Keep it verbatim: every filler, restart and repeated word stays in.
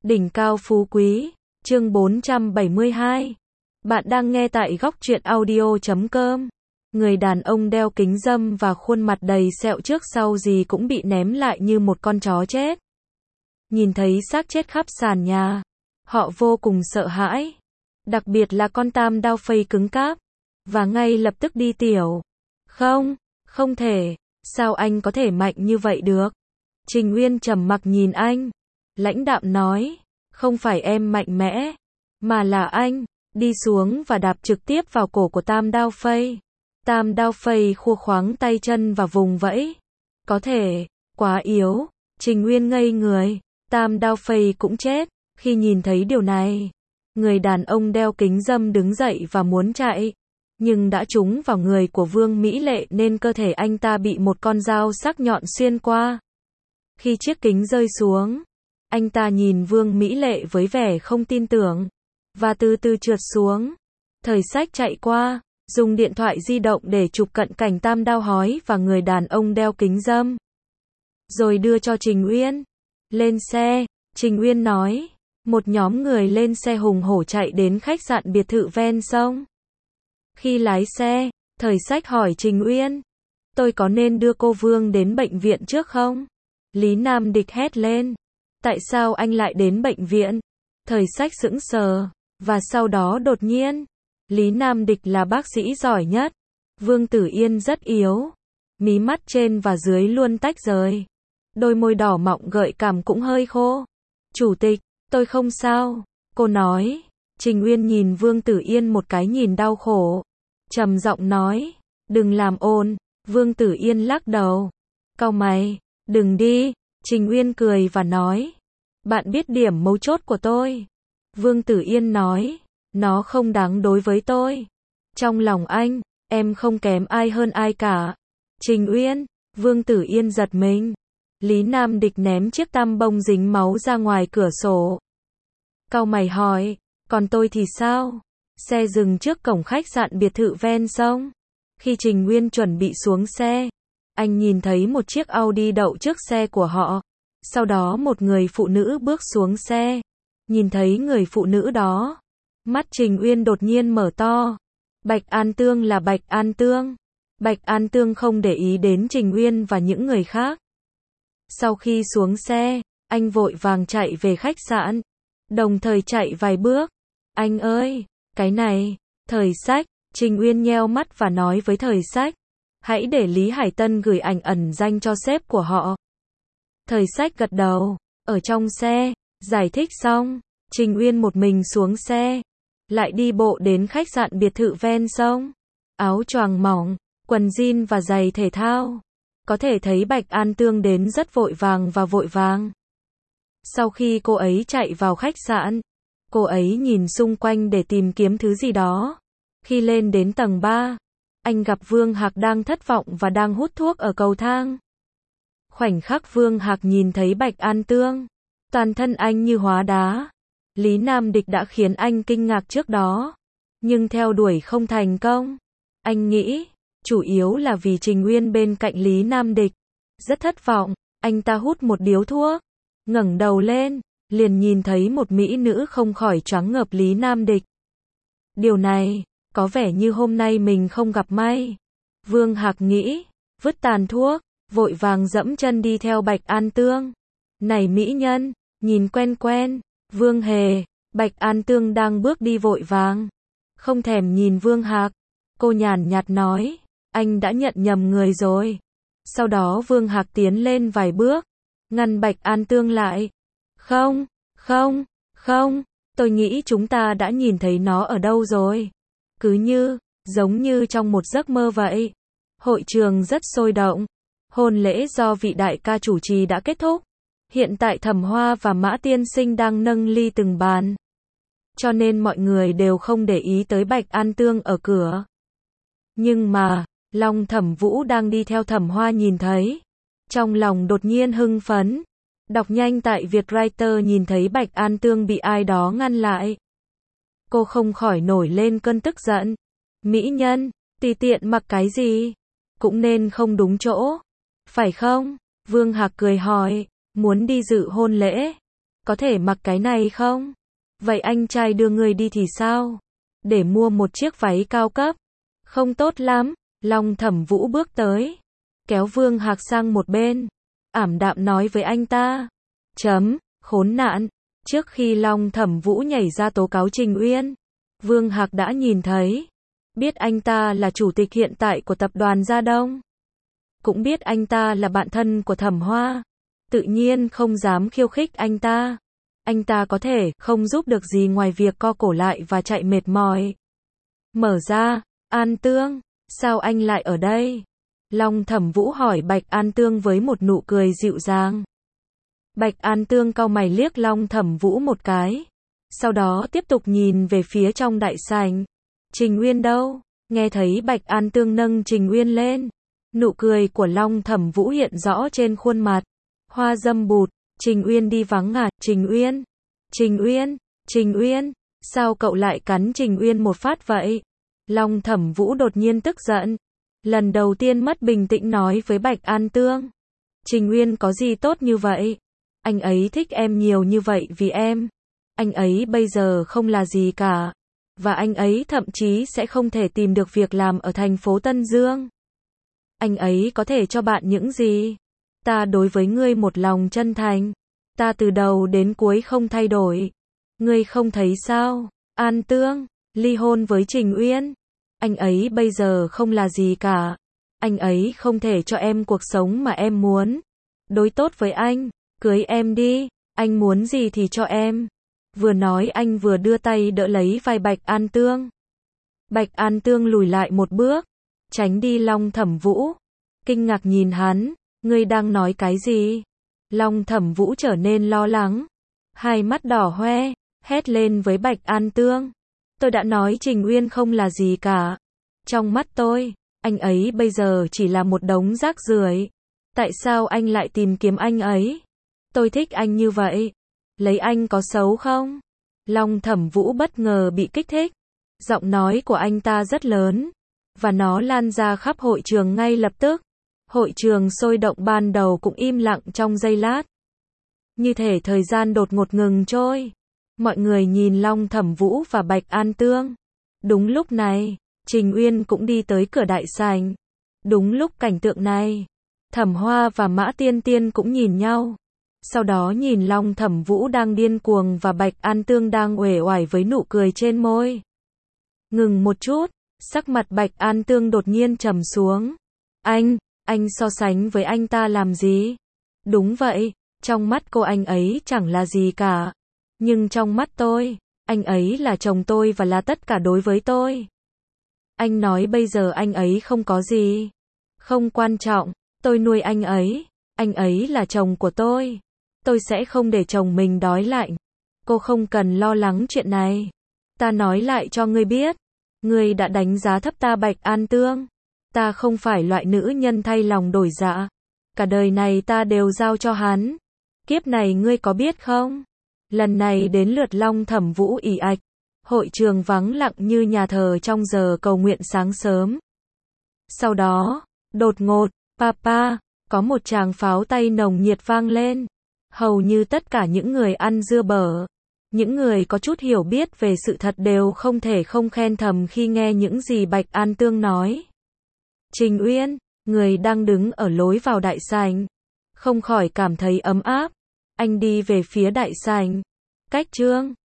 Đỉnh cao phú quý, chương bốn trăm bảy mươi hai. Bạn đang nghe tại góc truyện audio chấm com. Người đàn ông đeo kính râm và khuôn mặt đầy sẹo trước sau gì cũng bị ném lại như một con chó chết. Nhìn thấy xác chết khắp sàn nhà, họ vô cùng sợ hãi. Đặc biệt là con tam đao phây cứng cáp. Và ngay lập tức đi tiểu. Không, không thể, sao anh có thể mạnh như vậy được? Trình Uyên trầm mặc nhìn anh. Lãnh đạm nói, không phải em mạnh mẽ, mà là anh, đi xuống và đạp trực tiếp vào cổ của tam đao phây. Tam đao phây khua khoáng tay chân và vùng vẫy. Có thể, quá yếu, Trình Uyên ngây người, tam đao phây cũng chết. Khi nhìn thấy điều này, người đàn ông đeo kính râm đứng dậy và muốn chạy, nhưng đã trúng vào người của Vương Mỹ Lệ nên cơ thể anh ta bị một con dao sắc nhọn xuyên qua. Khi chiếc kính rơi xuống, anh ta nhìn Vương Mỹ Lệ với vẻ không tin tưởng, và từ từ trượt xuống. Thời Sách chạy qua, dùng điện thoại di động để chụp cận cảnh tam đao hói và người đàn ông đeo kính râm. Rồi đưa cho Trình Uyên. Lên xe, Trình Uyên nói. Một nhóm người lên xe hùng hổ chạy đến khách sạn biệt thự ven sông. Khi lái xe, Thời Sách hỏi Trình Uyên. Tôi có nên đưa cô Vương đến bệnh viện trước không? Lý Nam Địch hét lên. Tại sao anh lại đến bệnh viện? Thời Sách sững sờ, và sau đó đột nhiên, Lý Nam Địch là bác sĩ giỏi nhất. Vương Tử Yên rất yếu, mí mắt trên và dưới luôn tách rời. Đôi môi đỏ mọng gợi cảm cũng hơi khô. Chủ tịch, tôi không sao, cô nói. Trình Uyên nhìn Vương Tử Yên một cái nhìn đau khổ. Trầm giọng nói, đừng làm ồn. Vương Tử Yên lắc đầu. Cau mày, đừng đi. Trình Uyên cười và nói. Bạn biết điểm mấu chốt của tôi. Vương Tử Yên nói. Nó không đáng đối với tôi. Trong lòng anh, em không kém ai hơn ai cả. Trình Uyên, Vương Tử Yên giật mình. Lý Nam Địch ném chiếc tam bông dính máu ra ngoài cửa sổ. Cau mày hỏi, còn tôi thì sao? Xe dừng trước cổng khách sạn biệt thự ven sông. Khi Trình Uyên chuẩn bị xuống xe, anh nhìn thấy một chiếc Audi đậu trước xe của họ. Sau đó một người phụ nữ bước xuống xe. Nhìn thấy người phụ nữ đó, mắt Trình Uyên đột nhiên mở to. Bạch An Tương là Bạch An Tương. Bạch An Tương không để ý đến Trình Uyên và những người khác. Sau khi xuống xe, anh vội vàng chạy về khách sạn, đồng thời chạy vài bước. Anh ơi, cái này, Thời Sách. Trình Uyên nheo mắt và nói với Thời Sách. Hãy để Lý Hải Tân gửi ảnh ẩn danh cho sếp của họ. Thời Sách gật đầu, ở trong xe, giải thích xong, Trình Uyên một mình xuống xe, lại đi bộ đến khách sạn biệt thự ven sông. Áo choàng mỏng, quần jean và giày thể thao. Có thể thấy Bạch An Tương đến rất vội vàng và vội vàng. Sau khi cô ấy chạy vào khách sạn, cô ấy nhìn xung quanh để tìm kiếm thứ gì đó. Khi lên đến tầng ba, anh gặp Vương Hạc đang thất vọng và đang hút thuốc ở cầu thang. Khoảnh khắc Vương Hạc nhìn thấy Bạch An Tương, toàn thân anh như hóa đá. Lý Nam Địch đã khiến anh kinh ngạc trước đó, nhưng theo đuổi không thành công. Anh nghĩ, chủ yếu là vì Trình Uyên bên cạnh Lý Nam Địch. Rất thất vọng, anh ta hút một điếu thuốc, ngẩng đầu lên, liền nhìn thấy một mỹ nữ không khỏi choáng ngợp Lý Nam Địch. Điều này, có vẻ như hôm nay mình không gặp may. Vương Hạc nghĩ, vứt tàn thuốc, vội vàng dẫm chân đi theo Bạch An Tương. Này mỹ nhân, nhìn quen quen. Vương Hề, Bạch An Tương đang bước đi vội vàng, không thèm nhìn Vương Hạc. Cô nhàn nhạt nói, anh đã nhận nhầm người rồi. Sau đó Vương Hạc tiến lên vài bước, ngăn Bạch An Tương lại. Không, không, không, tôi nghĩ chúng ta đã nhìn thấy nó ở đâu rồi. Cứ như, giống như trong một giấc mơ vậy. Hội trường rất sôi động. Hôn lễ do vị đại ca chủ trì đã kết thúc. Hiện tại Thẩm Hoa và Mã Tiên Sinh đang nâng ly từng bàn. Cho nên mọi người đều không để ý tới Bạch An Tương ở cửa. Nhưng mà, Long Thẩm Vũ đang đi theo Thẩm Hoa nhìn thấy. Trong lòng đột nhiên hưng phấn. Đọc nhanh tại Vietwriter nhìn thấy Bạch An Tương bị ai đó ngăn lại. Cô không khỏi nổi lên cơn tức giận. Mỹ nhân, tùy tiện mặc cái gì, cũng nên không đúng chỗ. Phải không? Vương Hạc cười hỏi. Muốn đi dự hôn lễ. có thể mặc cái này không? Vậy anh trai đưa người đi thì sao? Để mua một chiếc váy cao cấp. Không tốt lắm. Long Thẩm Vũ bước tới, kéo Vương Hạc sang một bên, ảm đạm nói với anh ta. Chấm, khốn nạn. Trước khi Long Thẩm Vũ nhảy ra tố cáo Trình Uyên, Vương Hạc đã nhìn thấy, biết anh ta là chủ tịch hiện tại của tập đoàn Gia Đông, cũng biết anh ta là bạn thân của Thẩm Hoa, tự nhiên không dám khiêu khích anh ta. Anh ta có thể không giúp được gì ngoài việc co cổ lại và chạy mệt mỏi. Mở ra, An Tương, sao anh lại ở đây? Long Thẩm Vũ hỏi Bạch An Tương với một nụ cười dịu dàng. Bạch An Tương cau mày liếc Long Thẩm Vũ một cái, sau đó tiếp tục nhìn về phía trong đại sảnh. Trình Uyên đâu? Nghe thấy Bạch An Tương nâng Trình Uyên lên, nụ cười của Long Thẩm Vũ hiện rõ trên khuôn mặt. Hoa dâm bụt, Trình Uyên đi vắng à? Trình Uyên, Trình Uyên, Trình Uyên, sao cậu lại cắn Trình Uyên một phát vậy? Long Thẩm Vũ đột nhiên tức giận, lần đầu tiên mất bình tĩnh nói với Bạch An Tương. Trình Uyên có gì tốt như vậy? Anh ấy thích em nhiều như vậy vì em. Anh ấy bây giờ không là gì cả. Và anh ấy thậm chí sẽ không thể tìm được việc làm ở thành phố Tân Dương. Anh ấy có thể cho bạn những gì? Ta đối với ngươi một lòng chân thành. Ta từ đầu đến cuối không thay đổi. Ngươi không thấy sao? An Tương, ly hôn với Trình Uyên. Anh ấy bây giờ không là gì cả. Anh ấy không thể cho em cuộc sống mà em muốn. Đối tốt với anh, cưới em đi, anh muốn gì thì cho em. Vừa nói anh vừa đưa tay đỡ lấy vai Bạch An Tương. Bạch An Tương lùi lại một bước, tránh đi Long Thẩm Vũ. Kinh ngạc nhìn hắn, ngươi đang nói cái gì? Long Thẩm Vũ trở nên lo lắng, hai mắt đỏ hoe, hét lên với Bạch An Tương. Tôi đã nói Trình Uyên không là gì cả. Trong mắt tôi, anh ấy bây giờ chỉ là một đống rác rưởi. Tại sao anh lại tìm kiếm anh ấy? Tôi thích anh như vậy. Lấy anh có xấu không? Long Thẩm Vũ bất ngờ bị kích thích. Giọng nói của anh ta rất lớn, và nó lan ra khắp hội trường ngay lập tức. Hội trường sôi động ban đầu cũng im lặng trong giây lát. Như thể thời gian đột ngột ngừng trôi. Mọi người nhìn Long Thẩm Vũ và Bạch An Tương. Đúng lúc này, Trình Uyên cũng đi tới cửa đại sảnh. Đúng lúc cảnh tượng này, Thẩm Hoa và Mã Tiên Tiên cũng nhìn nhau. Sau đó nhìn Long Thẩm Vũ đang điên cuồng và Bạch An Tương đang uể oải với nụ cười trên môi. Ngừng một chút, sắc mặt Bạch An Tương đột nhiên trầm xuống. Anh, anh so sánh với anh ta làm gì? Đúng vậy, trong mắt cô anh ấy chẳng là gì cả. Nhưng trong mắt tôi, anh ấy là chồng tôi và là tất cả đối với tôi. Anh nói bây giờ anh ấy không có gì. Không quan trọng, tôi nuôi anh ấy. Anh ấy là chồng của tôi. Tôi sẽ không để chồng mình đói lạnh. Cô không cần lo lắng chuyện này. Ta nói lại cho ngươi biết. Ngươi đã đánh giá thấp ta Bạch An Tương. Ta không phải loại nữ nhân thay lòng đổi dạ. Cả đời này ta đều giao cho hắn. Kiếp này ngươi có biết không? Lần này đến lượt Long Thẩm Vũ ỉ ạch. Hội trường vắng lặng như nhà thờ trong giờ cầu nguyện sáng sớm. Sau đó, đột ngột, papa, có một tràng pháo tay nồng nhiệt vang lên. Hầu như tất cả những người ăn dưa bở, những người có chút hiểu biết về sự thật đều không thể không khen thầm khi nghe những gì Bạch An Tương nói. Trình Uyên, người đang đứng ở lối vào đại sảnh, không khỏi cảm thấy ấm áp. Anh đi về phía đại sảnh. Cách Trương